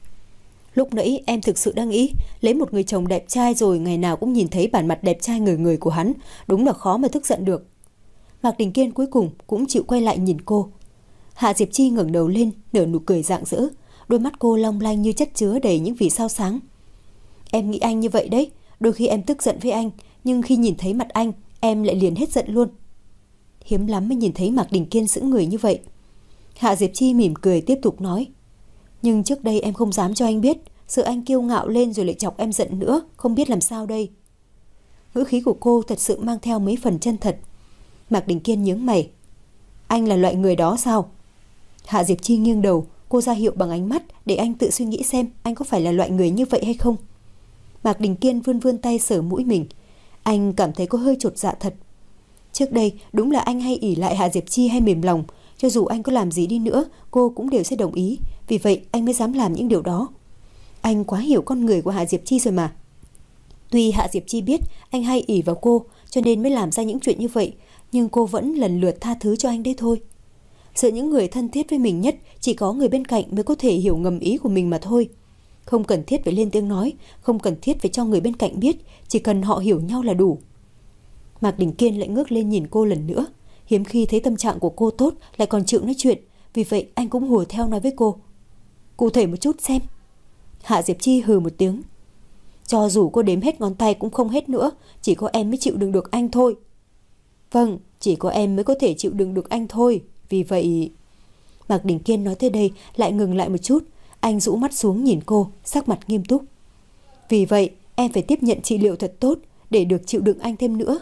"Lúc nãy em thực sự đang nghĩ lấy một người chồng đẹp trai rồi ngày nào cũng nhìn thấy bản mặt đẹp trai người người của hắn, đúng là khó mà tức giận được." Mạc Đình Kiên cuối cùng cũng chịu quay lại nhìn cô. Hạ Diệp Chi ngẩng đầu lên, nở nụ cười rạng rỡ, đôi mắt cô long lanh như chất chứa đầy những vì sao sáng. Em nghĩ anh như vậy đấy, đôi khi em tức giận với anh, nhưng khi nhìn thấy mặt anh, em lại liền hết giận luôn. Hiếm lắm mới nhìn thấy Mạc Đình Kiên sững người như vậy. Hạ Diệp Chi mỉm cười tiếp tục nói, nhưng trước đây em không dám cho anh biết, sợ anh kiêu ngạo lên rồi lại chọc em giận nữa, không biết làm sao đây. Ngữ khí của cô thật sự mang theo mấy phần chân thật. Mạc Đình Kiên nhướng mày. Anh là loại người đó sao? Hạ Diệp Chi nghiêng đầu, cô ra hiệu bằng ánh mắt để anh tự suy nghĩ xem anh có phải là loại người như vậy hay không. Mạc Đình Kiên vươn vươn tay sờ mũi mình. Anh cảm thấy có hơi chột dạ thật. Trước đây đúng là anh hay ỷ lại Hạ Diệp Chi hay mềm lòng, cho dù anh có làm gì đi nữa cô cũng đều sẽ đồng ý, vì vậy anh mới dám làm những điều đó. Anh quá hiểu con người của Hạ Diệp Chi rồi mà. Tuy Hạ Diệp Chi biết anh hay ỷ vào cô cho nên mới làm ra những chuyện như vậy, nhưng cô vẫn lần lượt tha thứ cho anh đấy thôi. Sợ những người thân thiết với mình nhất chỉ có người bên cạnh mới có thể hiểu ngầm ý của mình mà thôi. Không cần thiết phải lên tiếng nói, không cần thiết phải cho người bên cạnh biết, chỉ cần họ hiểu nhau là đủ. Mạc Đình Kiên lại ngước lên nhìn cô lần nữa. Hiếm khi thấy tâm trạng của cô tốt lại còn chịu nói chuyện, vì vậy anh cũng hùa theo nói với cô. Cụ thể một chút xem. Hạ Diệp Chi hừ một tiếng. Cho dù cô đếm hết ngón tay cũng không hết nữa, chỉ có em mới chịu đựng được anh thôi. Vâng, chỉ có em mới có thể chịu đựng được anh thôi, vì vậy... Mạc Đình Kiên nói tới đây lại ngừng lại một chút. Anh rũ mắt xuống nhìn cô, sắc mặt nghiêm túc. Vì vậy em phải tiếp nhận trị liệu thật tốt để được chịu đựng anh thêm nữa.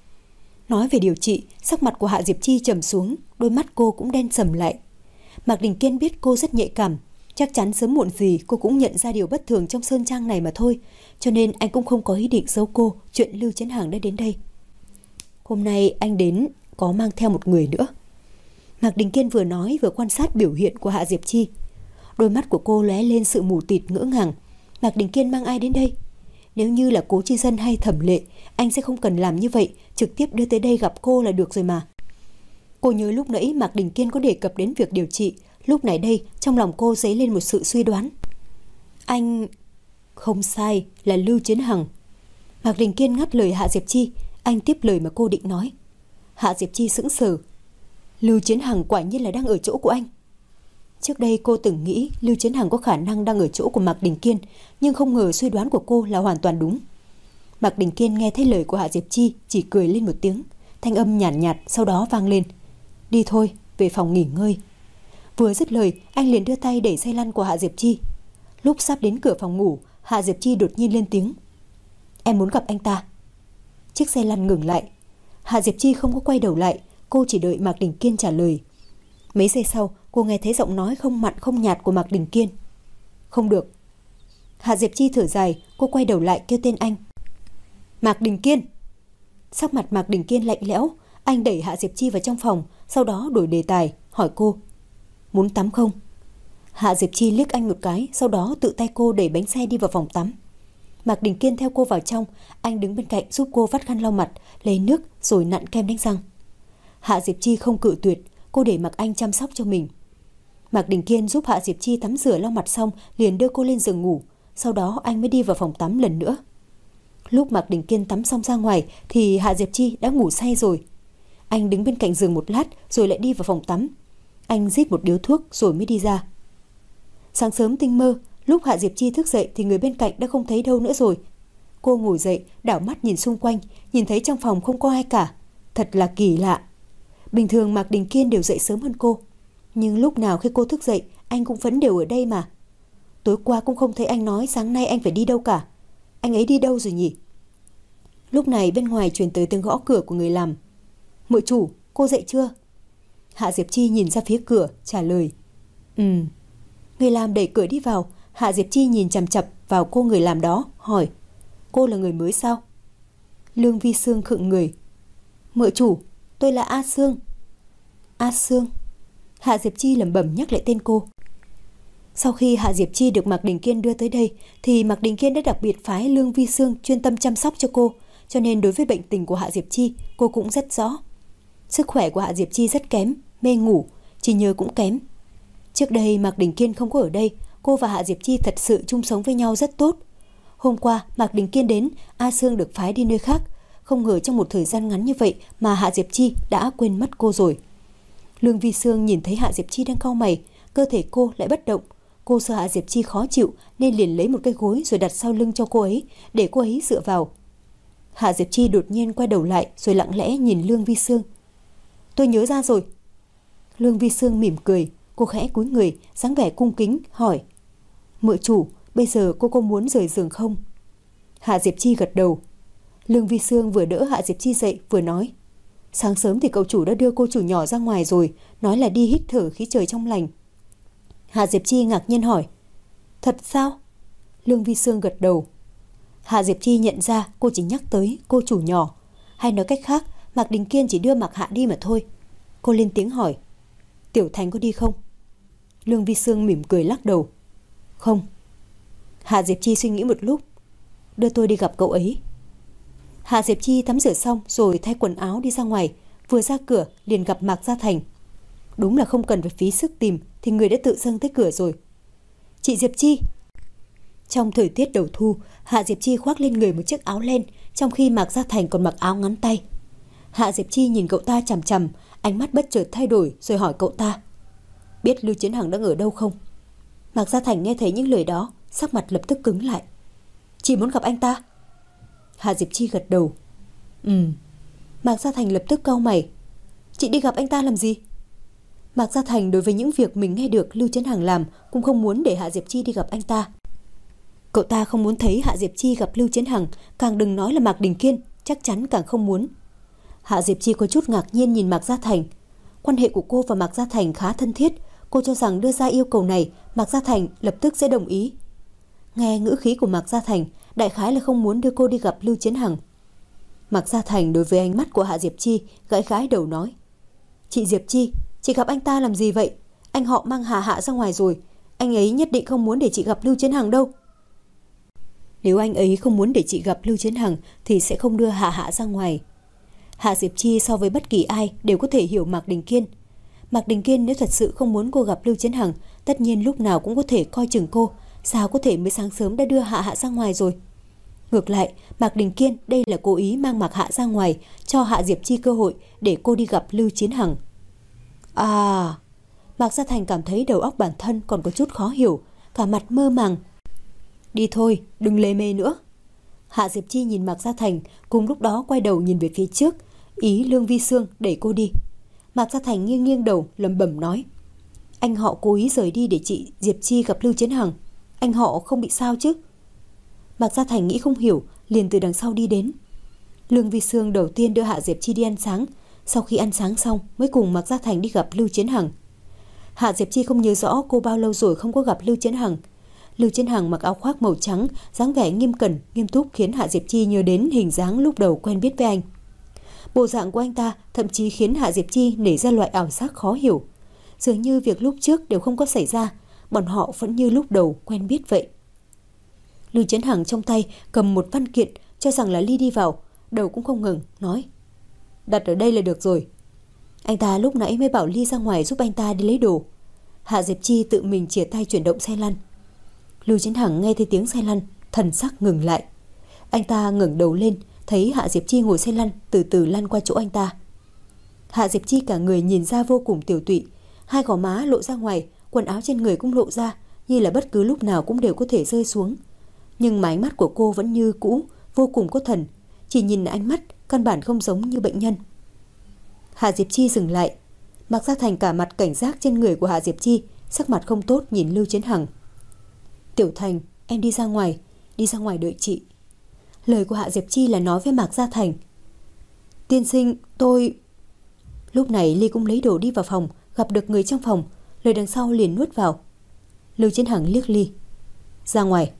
Nói về điều trị, sắc mặt của Hạ Diệp Chi trầm xuống, đôi mắt cô cũng đen sầm lại. Mạc Đình Kiên biết cô rất nhạy cảm, chắc chắn sớm muộn gì cô cũng nhận ra điều bất thường trong sơn trang này mà thôi, cho nên anh cũng không có ý định giấu cô chuyện Lưu Chấn Hằng đã đến đây. Hôm nay anh đến có mang theo một người nữa. Mạc Đình Kiên vừa nói vừa quan sát biểu hiện của Hạ Diệp Chi. Đôi mắt của cô lóe lên sự mù tịt ngỡ ngàng. Mạc Đình Kiên mang ai đến đây? Nếu như là Cố Chi Dân hay Thẩm Lệ, anh sẽ không cần làm như vậy, trực tiếp đưa tới đây gặp cô là được rồi mà. Cô nhớ lúc nãy Mạc Đình Kiên có đề cập đến việc điều trị, lúc này đây trong lòng cô dấy lên một sự suy đoán. Anh... Không sai, là Lưu Chấn Hằng. Mạc Đình Kiên ngắt lời Hạ Diệp Chi, anh tiếp lời mà cô định nói. Hạ Diệp Chi sững sờ. Lưu Chấn Hằng quả nhiên là đang ở chỗ của anh. Trước đây cô từng nghĩ Lưu Chấn Hằng có khả năng đang ở chỗ của Mạc Đình Kiên, nhưng không ngờ suy đoán của cô là hoàn toàn đúng. Mạc Đình Kiên nghe thấy lời của Hạ Diệp Chi chỉ cười lên một tiếng, thanh âm nhàn nhạt, nhạt sau đó vang lên. Đi thôi, về phòng nghỉ ngơi. Vừa dứt lời, anh liền đưa tay đẩy xe lăn của Hạ Diệp Chi. Lúc sắp đến cửa phòng ngủ, Hạ Diệp Chi đột nhiên lên tiếng. Em muốn gặp anh ta. Chiếc xe lăn ngừng lại. Hạ Diệp Chi không có quay đầu lại, cô chỉ đợi Mạc Đình Kiên trả lời. Mấy giây sau, cô nghe thấy giọng nói không mặn không nhạt của Mạc Đình Kiên. Không được. Hạ Diệp Chi thở dài, cô quay đầu lại kêu tên anh. Mạc Đình Kiên. Sắc mặt Mạc Đình Kiên lạnh lẽo, anh đẩy Hạ Diệp Chi vào trong phòng, sau đó đổi đề tài, hỏi cô. Muốn tắm không? Hạ Diệp Chi liếc anh một cái, sau đó tự tay cô đẩy bánh xe đi vào phòng tắm. Mạc Đình Kiên theo cô vào trong, anh đứng bên cạnh giúp cô vắt khăn lau mặt, lấy nước rồi nặn kem đánh răng. Hạ Diệp Chi không cự tuyệt, cô để mặc anh chăm sóc cho mình. Mạc Đình Kiên giúp Hạ Diệp Chi tắm rửa lau mặt xong liền đưa cô lên giường ngủ, sau đó anh mới đi vào phòng tắm lần nữa. Lúc Mạc Đình Kiên tắm xong ra ngoài thì Hạ Diệp Chi đã ngủ say rồi. Anh đứng bên cạnh giường một lát rồi lại đi vào phòng tắm. Anh rít một điếu thuốc rồi mới đi ra. Sáng sớm tinh mơ, lúc Hạ Diệp Chi thức dậy thì người bên cạnh đã không thấy đâu nữa rồi. Cô ngồi dậy, đảo mắt nhìn xung quanh, nhìn thấy trong phòng không có ai cả. Thật là kỳ lạ. Bình thường Mạc Đình Kiên đều dậy sớm hơn cô, nhưng lúc nào khi cô thức dậy anh cũng vẫn đều ở đây mà. Tối qua cũng không thấy anh nói sáng nay anh phải đi đâu cả. Anh ấy đi đâu rồi nhỉ? Lúc này bên ngoài truyền tới tiếng gõ cửa của người làm. Mợ chủ, cô dậy chưa? Hạ Diệp Chi nhìn ra phía cửa trả lời. Ừ. Người làm đẩy cửa đi vào. Hạ Diệp Chi nhìn chằm chằm vào cô người làm đó, hỏi. Cô là người mới sao? Lương Vi Sương khựng người. Mợ chủ, tôi là A Sương. A Sương. Hạ Diệp Chi lẩm bẩm nhắc lại tên cô. Sau khi Hạ Diệp Chi được Mạc Đình Kiên đưa tới đây thì Mạc Đình Kiên đã đặc biệt phái Lương Vi Sương chuyên tâm chăm sóc cho cô, cho nên đối với bệnh tình của Hạ Diệp Chi cô cũng rất rõ. Sức khỏe của Hạ Diệp Chi rất kém, mê ngủ, trí nhớ cũng kém. Trước đây Mạc Đình Kiên không có ở đây, cô và Hạ Diệp Chi thật sự chung sống với nhau rất tốt. Hôm qua Mạc Đình Kiên đến, A Sương được phái đi nơi khác, không ngờ trong một thời gian ngắn như vậy mà Hạ Diệp Chi đã quên mất cô rồi. Lương Vi Sương nhìn thấy Hạ Diệp Chi đang cau mày, cơ thể cô lại bất động. Cô sợ Hạ Diệp Chi khó chịu nên liền lấy một cái gối rồi đặt sau lưng cho cô ấy, để cô ấy dựa vào. Hạ Diệp Chi đột nhiên quay đầu lại rồi lặng lẽ nhìn Lương Vi Sương. Tôi nhớ ra rồi. Lương Vi Sương mỉm cười, cô khẽ cúi người, dáng vẻ cung kính hỏi: Mợ chủ, bây giờ cô có muốn rời giường không? Hạ Diệp Chi gật đầu. Lương Vi Sương vừa đỡ Hạ Diệp Chi dậy vừa nói: Sáng sớm thì cậu chủ đã đưa cô chủ nhỏ ra ngoài rồi, nói là đi hít thở khí trời trong lành. Hạ Diệp Chi ngạc nhiên hỏi: Thật sao? Lương Vi Sương gật đầu. Hạ Diệp Chi nhận ra cô chỉ nhắc tới cô chủ nhỏ, hay nói cách khác, Mạc Đình Kiên chỉ đưa Mạc Hạ đi mà thôi. Cô lên tiếng hỏi: Tiểu Thành có đi không? Lương Vi Sương mỉm cười lắc đầu: Không. Hạ Diệp Chi suy nghĩ một lúc: Đưa tôi đi gặp cậu ấy. Hạ Diệp Chi tắm rửa xong rồi thay quần áo đi ra ngoài, vừa ra cửa liền gặp Mạc Gia Thành. Đúng là không cần phải phí sức tìm thì người đã tự dâng tới cửa rồi. Chị Diệp Chi. Trong thời tiết đầu thu, Hạ Diệp Chi khoác lên người một chiếc áo len, trong khi Mạc Gia Thành còn mặc áo ngắn tay. Hạ Diệp Chi nhìn cậu ta chằm chằm, ánh mắt bất chợt thay đổi rồi hỏi cậu ta: Biết Lưu Chiến Hằng đang ở đâu không? Mạc Gia Thành nghe thấy những lời đó, sắc mặt lập tức cứng lại. Chị muốn gặp anh ta? Hạ Diệp Chi gật đầu. Ừ. Mạc Gia Thành lập tức cau mày. Chị đi gặp anh ta làm gì? Mạc Gia Thành đối với những việc mình nghe được Lưu Chiến Hằng làm cũng không muốn để Hạ Diệp Chi đi gặp anh ta. Cậu ta không muốn thấy Hạ Diệp Chi gặp Lưu Chiến Hằng, càng đừng nói là Mạc Đình Kiên, chắc chắn càng không muốn. Hạ Diệp Chi có chút ngạc nhiên nhìn Mạc Gia Thành. Quan hệ của cô và Mạc Gia Thành khá thân thiết, cô cho rằng đưa ra yêu cầu này Mạc Gia Thành lập tức sẽ đồng ý. Nghe ngữ khí của Mạc Gia Thành, đại khái là không muốn đưa cô đi gặp Lưu Chiến Hằng. Mạc Gia Thành đối với ánh mắt của Hạ Diệp Chi gãi gãi đầu nói: Chị Diệp Chi, chị gặp anh ta làm gì vậy? Anh họ mang Hà Hạ ra ngoài rồi, anh ấy nhất định không muốn để chị gặp Lưu Chiến Hằng đâu. Nếu anh ấy không muốn để chị gặp Lưu Chiến Hằng thì sẽ không đưa Hà Hạ ra ngoài. Hạ Diệp Chi so với bất kỳ ai đều có thể hiểu Mạc Đình Kiên. Mạc Đình Kiên nếu thật sự không muốn cô gặp Lưu Chiến Hằng, tất nhiên lúc nào cũng có thể coi chừng cô, sao có thể mới sáng sớm đã đưa Hạ Hạ ra ngoài rồi. Ngược lại, Mạc Đình Kiên đây là cố ý mang Mạc Hạ ra ngoài, cho Hạ Diệp Chi cơ hội để cô đi gặp Lưu Chiến Hằng. À, Mạc Gia Thành cảm thấy đầu óc bản thân còn có chút khó hiểu, cả mặt mơ màng. Đi thôi, đừng lê mê nữa. Hạ Diệp Chi nhìn Mạc Gia Thành, cùng lúc đó quay đầu nhìn về phía trước, ý Lương Vi Sương đẩy cô đi. Mạc Gia Thành nghiêng nghiêng đầu lẩm bẩm nói: Anh họ cố ý rời đi để chị Diệp Chi gặp Lưu Chiến Hằng, anh họ không bị sao chứ? Mạc Gia Thành nghĩ không hiểu, liền từ đằng sau đi đến. Lương Vi Sương đầu tiên đưa Hạ Diệp Chi đi ăn sáng, sau khi ăn sáng xong mới cùng Mạc Gia Thành đi gặp Lưu Chiến Hằng. Hạ Diệp Chi không nhớ rõ cô bao lâu rồi không có gặp Lưu Chiến Hằng. Lưu Chiến Hằng mặc áo khoác màu trắng, dáng vẻ nghiêm cẩn, nghiêm túc khiến Hạ Diệp Chi nhớ đến hình dáng lúc đầu quen biết với anh. Bộ dạng của anh ta thậm chí khiến Hạ Diệp Chi nảy ra loại ảo giác khó hiểu. Dường như việc lúc trước đều không có xảy ra, bọn họ vẫn như lúc đầu quen biết vậy. Lưu Chiến Hằng trong tay cầm một văn kiện, cho rằng là Ly đi vào, đầu cũng không ngừng, nói: Đặt ở đây là được rồi. Anh ta lúc nãy mới bảo Ly ra ngoài giúp anh ta đi lấy đồ. Hạ Diệp Chi tự mình chìa tay chuyển động xe lăn. Lưu Chiến Hằng nghe thấy tiếng xe lăn, thần sắc ngừng lại. Anh ta ngẩng đầu lên, thấy Hạ Diệp Chi ngồi xe lăn từ từ lăn qua chỗ anh ta. Hạ Diệp Chi cả người nhìn ra vô cùng tiểu tụy, hai gò má lộ ra ngoài, quần áo trên người cũng lộ ra, như là bất cứ lúc nào cũng đều có thể rơi xuống. Nhưng mà ánh mắt của cô vẫn như cũ, vô cùng có thần, chỉ nhìn ánh mắt căn bản không giống như bệnh nhân. Hạ Diệp Chi dừng lại. Mạc Gia Thành cả mặt cảnh giác trên người của Hạ Diệp Chi, sắc mặt không tốt nhìn Lưu Chiến Hằng. Tiểu Thành, em đi ra ngoài, đi ra ngoài đợi chị. Lời của Hạ Diệp Chi là nói với Mạc Gia Thành. Tiên sinh, tôi... Lúc này Ly cũng lấy đồ đi vào phòng, gặp được người trong phòng, lời đằng sau liền nuốt vào. Lưu Chiến Hằng liếc Ly. Ra ngoài.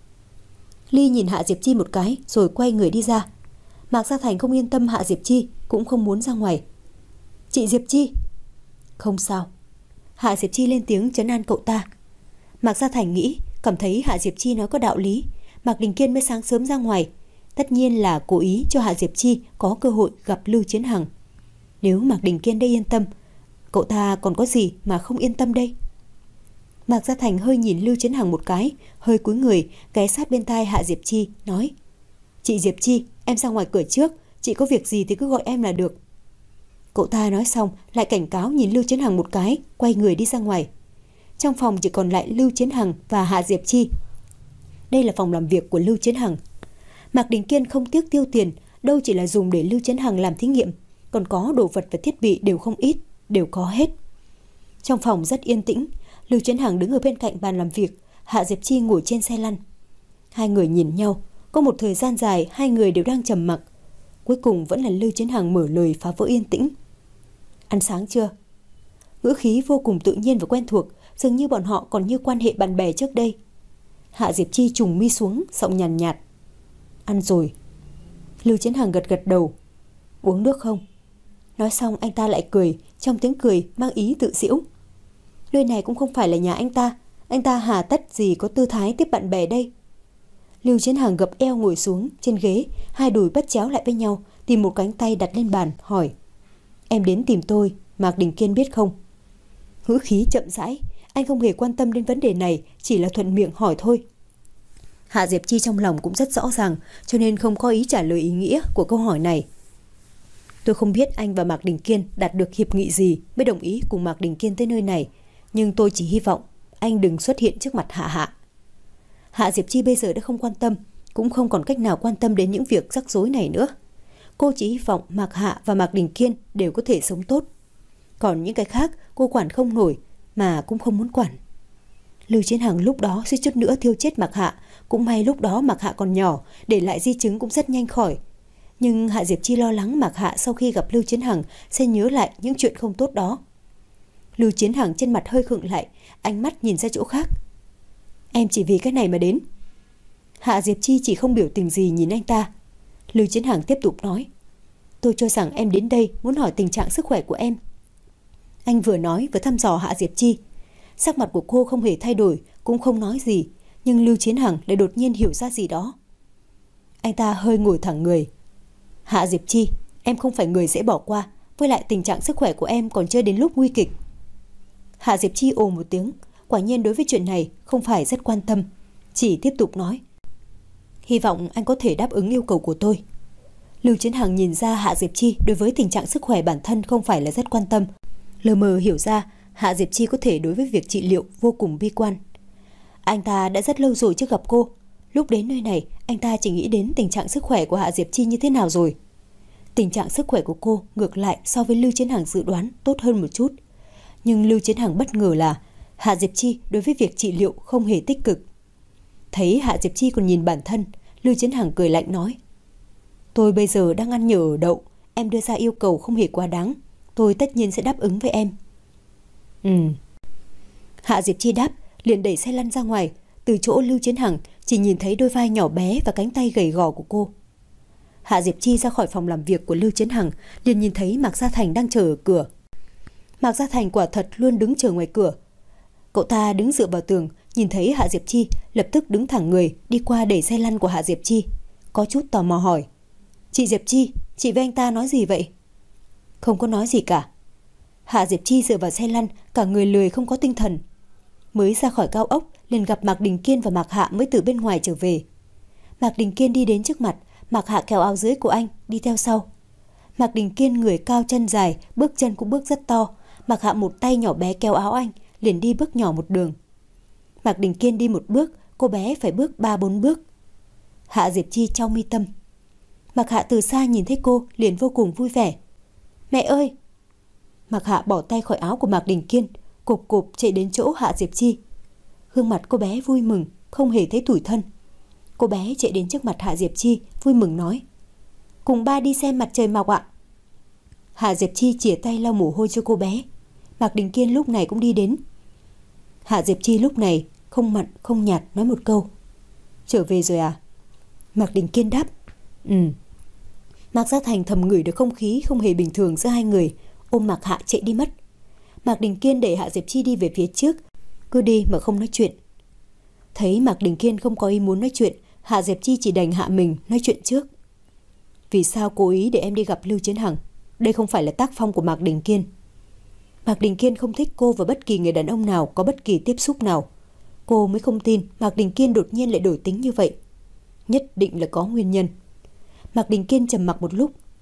Ly nhìn Hạ Diệp Chi một cái rồi quay người đi ra. Mạc Gia Thành không yên tâm Hạ Diệp Chi, cũng không muốn ra ngoài. Chị Diệp Chi. Không sao. Hạ Diệp Chi lên tiếng trấn an cậu ta. Mạc Gia Thành nghĩ, cảm thấy Hạ Diệp Chi nói có đạo lý. Mạc Đình Kiên mới sáng sớm ra ngoài, tất nhiên là cố ý cho Hạ Diệp Chi có cơ hội gặp Lưu Chiến Hằng. Nếu Mạc Đình Kiên đây yên tâm, cậu ta còn có gì mà không yên tâm đây? Mạc Gia Thành hơi nhìn Lưu Chiến Hằng một cái, hơi cúi người ghé sát bên tai Hạ Diệp Chi nói: Chị Diệp Chi, em ra ngoài cửa trước, Chị có việc gì thì cứ gọi em là được. Cậu ta nói xong lại cảnh cáo nhìn Lưu Chiến Hằng một cái, quay người đi ra ngoài. Trong phòng chỉ còn lại Lưu Chiến Hằng và Hạ Diệp Chi. Đây là phòng làm việc của Lưu Chiến Hằng. Mạc Đình Kiên không tiếc tiêu tiền, đâu chỉ là dùng để Lưu Chiến Hằng làm thí nghiệm, còn có đồ vật và thiết bị đều không ít, đều có hết. Trong phòng rất yên tĩnh, Lưu Chiến Hằng đứng ở bên cạnh bàn làm việc, Hạ Diệp Chi ngồi trên xe lăn. Hai người nhìn nhau, có một thời gian dài hai người đều đang trầm mặc. Cuối cùng vẫn là Lưu Chiến Hằng mở lời phá vỡ yên tĩnh. Ăn sáng chưa? Ngữ khí vô cùng tự nhiên và quen thuộc, dường như bọn họ còn như quan hệ bạn bè trước đây. Hạ Diệp Chi trùng mi xuống, giọng nhàn nhạt, nhạt. Ăn rồi. Lưu Chiến Hằng gật gật đầu. Uống nước không? Nói xong anh ta lại cười, trong tiếng cười mang ý tự giễu. Nơi này cũng không phải là nhà anh ta, anh ta hà tất gì có tư thái tiếp bạn bè đây. Lưu Chiến Hằng gập eo ngồi xuống trên ghế, hai đùi bắt chéo lại với nhau, tìm một cánh tay đặt lên bàn, hỏi. Em đến tìm tôi, Mạc Đình Kiên biết không? Ngữ khí chậm rãi, anh không hề quan tâm đến vấn đề này, chỉ là thuận miệng hỏi thôi. Hạ Diệp Chi trong lòng cũng rất rõ ràng, cho nên không có ý trả lời ý nghĩa của câu hỏi này. Tôi không biết anh và Mạc Đình Kiên đạt được hiệp nghị gì mới đồng ý cùng Mạc Đình Kiên tới nơi này, nhưng tôi chỉ hy vọng anh đừng xuất hiện trước mặt Hạ Hạ. Hạ Diệp Chi bây giờ đã không quan tâm, cũng không còn cách nào quan tâm đến những việc rắc rối này nữa. Cô chỉ hy vọng Mạc Hạ và Mạc Đình Kiên đều có thể sống tốt. Còn những cái khác cô quản không nổi, mà cũng không muốn quản. Lưu Chiến Hằng lúc đó suýt chút nữa thiêu chết Mạc Hạ, cũng may lúc đó Mạc Hạ còn nhỏ, để lại di chứng cũng rất nhanh khỏi. Nhưng Hạ Diệp Chi lo lắng Mạc Hạ sau khi gặp Lưu Chiến Hằng sẽ nhớ lại những chuyện không tốt đó. Lưu Chiến Hằng trên mặt hơi khựng lại, ánh mắt nhìn ra chỗ khác. Em chỉ vì cái này mà đến. Hạ Diệp Chi chỉ không biểu tình gì nhìn anh ta. Lưu Chiến Hằng tiếp tục nói. Tôi cho rằng em đến đây muốn hỏi tình trạng sức khỏe của em. Anh vừa nói vừa thăm dò Hạ Diệp Chi. Sắc mặt của cô không hề thay đổi, cũng không nói gì, nhưng Lưu Chiến Hằng lại đột nhiên hiểu ra gì đó. Anh ta hơi ngồi thẳng người. Hạ Diệp Chi, em không phải người dễ bỏ qua, với lại tình trạng sức khỏe của em còn chưa đến lúc nguy kịch. Hạ Diệp Chi ồ một tiếng, quả nhiên đối với chuyện này không phải rất quan tâm, chỉ tiếp tục nói. Hy vọng anh có thể đáp ứng yêu cầu của tôi. Lưu Chiến Hằng nhìn ra Hạ Diệp Chi đối với tình trạng sức khỏe bản thân không phải là rất quan tâm, lờ mờ hiểu ra Hạ Diệp Chi có thể đối với việc trị liệu vô cùng bi quan. Anh ta đã rất lâu rồi chưa gặp cô. Lúc đến nơi này, anh ta chỉ nghĩ đến tình trạng sức khỏe của Hạ Diệp Chi như thế nào rồi. Tình trạng sức khỏe của cô ngược lại so với Lưu Chiến Hằng dự đoán tốt hơn một chút. Nhưng Lưu Chiến Hằng bất ngờ là Hạ Diệp Chi đối với việc trị liệu không hề tích cực. Thấy Hạ Diệp Chi còn nhìn bản thân, Lưu Chiến Hằng cười lạnh nói. Tôi bây giờ đang ăn nhờ ở đậu, em đưa ra yêu cầu không hề quá đáng. Tôi tất nhiên sẽ đáp ứng với em. Ừ. Hạ Diệp Chi đáp, liền đẩy xe lăn ra ngoài. Từ chỗ Lưu Chiến Hằng chỉ nhìn thấy đôi vai nhỏ bé và cánh tay gầy gò của cô. Hạ Diệp Chi ra khỏi phòng làm việc của Lưu Chiến Hằng, liền nhìn thấy Mạc Gia Thành đang chờ ở cửa. Mạc Gia Thành quả thật luôn đứng chờ ngoài cửa. Cậu ta đứng dựa vào tường, nhìn thấy Hạ Diệp Chi, lập tức đứng thẳng người, đi qua đẩy xe lăn của Hạ Diệp Chi, có chút tò mò hỏi. Chị Diệp Chi, chị với anh ta nói gì vậy? Không có nói gì cả. Hạ Diệp Chi dựa vào xe lăn, cả người lười không có tinh thần. Mới ra khỏi cao ốc, liền gặp Mạc Đình Kiên và Mạc Hạ mới từ bên ngoài trở về. Mạc Đình Kiên đi đến trước mặt, Mạc Hạ kéo áo dưới của anh, đi theo sau. Mạc Đình Kiên người cao chân dài, bước chân cũng bước rất to. Mạc Hạ một tay nhỏ bé kéo áo anh, liền đi bước nhỏ một đường. Mạc Đình Kiên đi một bước, cô bé phải bước ba bốn bước. Hạ Diệp Chi chau mi tâm. Mạc Hạ từ xa nhìn thấy cô, liền vô cùng vui vẻ. Mẹ ơi! Mạc Hạ bỏ tay khỏi áo của Mạc Đình Kiên, cộp cộp chạy đến chỗ Hạ Diệp Chi. Gương mặt cô bé vui mừng, không hề thấy tủi thân. Cô bé chạy đến trước mặt Hạ Diệp Chi, vui mừng nói. Cùng ba đi xem mặt trời mọc ạ. Hạ Diệp Chi chìa tay lau mồ hôi cho cô bé. Mạc Đình Kiên lúc này cũng đi đến. Hạ Diệp Chi lúc này không mặn không nhạt nói một câu. Trở về rồi à? Mạc Đình Kiên đáp. Ừ. Mạc Gia Thành thầm ngửi được không khí không hề bình thường giữa hai người, ôm Mạc Hạ chạy đi mất. Mạc Đình Kiên đẩy Hạ Diệp Chi đi về phía trước, cứ đi mà không nói chuyện. Thấy Mạc Đình Kiên không có ý muốn nói chuyện, Hạ Diệp Chi chỉ đành hạ mình nói chuyện trước. Vì sao cố ý để em đi gặp Lưu Chiến Hằng? Đây không phải là tác phong của Mạc Đình Kiên. Mạc Đình Kiên không thích cô và bất kỳ người đàn ông nào có bất kỳ tiếp xúc nào. Cô mới không tin Mạc Đình Kiên đột nhiên lại đổi tính như vậy. Nhất định là có nguyên nhân. Mạc Đình Kiên trầm mặc một lúc,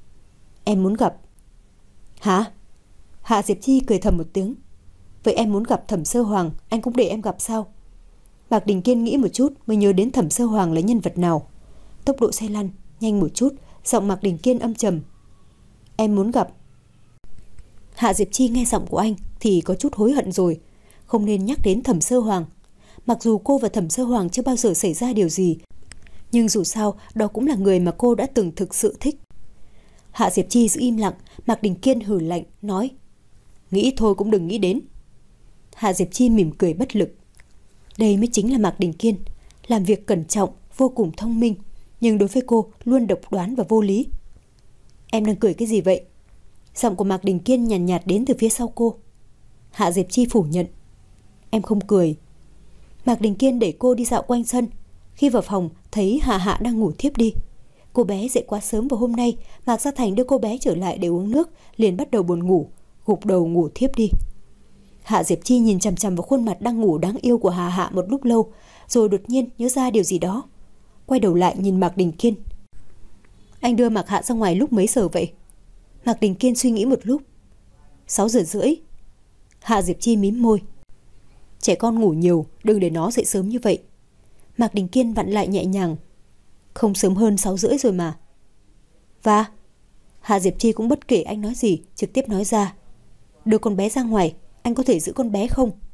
Em muốn gặp. Hả? Hạ Diệp Chi cười thầm một tiếng. Vậy em muốn gặp Thẩm Sơ Hoàng, anh cũng để em gặp sao? Mạc Đình Kiên nghĩ một chút mới nhớ đến Thẩm Sơ Hoàng là nhân vật nào. Tốc độ xe lăn nhanh một chút, giọng Mạc Đình Kiên âm trầm. Em muốn gặp. Hạ Diệp Chi nghe giọng của anh thì có chút hối hận rồi. Không nên nhắc đến Thẩm Sơ Hoàng. Mặc dù cô và Thẩm Sơ Hoàng chưa bao giờ xảy ra điều gì, nhưng dù sao đó cũng là người mà cô đã từng thực sự thích. Hạ Diệp Chi giữ im lặng. Mạc Đình Kiên hừ lạnh nói, nghĩ thôi cũng đừng nghĩ đến. Hạ Diệp Chi mỉm cười bất lực. Đây mới chính là Mạc Đình Kiên, làm việc cẩn trọng, vô cùng thông minh, nhưng đối với cô luôn độc đoán và vô lý. Em đang cười cái gì vậy? Giọng của Mạc Đình Kiên nhàn nhạt, nhạt đến từ phía sau cô. Hạ Diệp Chi phủ nhận. Em không cười. Mạc Đình Kiên đẩy cô đi dạo quanh sân. Khi vào phòng thấy Hạ Hạ đang ngủ thiếp đi. Cô bé dậy quá sớm và hôm nay Mạc Gia Thành đưa cô bé trở lại để uống nước, liền bắt đầu buồn ngủ, gục đầu ngủ thiếp đi. Hạ Diệp Chi nhìn chằm chằm vào khuôn mặt đang ngủ đáng yêu của Hạ Hạ một lúc lâu, rồi đột nhiên nhớ ra điều gì đó. Quay đầu lại nhìn Mạc Đình Kiên. Anh đưa Mạc Hạ ra ngoài lúc mấy giờ vậy? Mạc Đình Kiên suy nghĩ một lúc. Sáu giờ rưỡi. Hạ Diệp Chi mím môi. Trẻ con ngủ nhiều, đừng để nó dậy sớm như vậy. Mạc Đình Kiên vặn lại nhẹ nhàng. Không sớm hơn sáu rưỡi rồi mà. Và Hạ Diệp Chi cũng bất kể anh nói gì, trực tiếp nói ra. Đưa con bé ra ngoài, anh có thể giữ con bé không?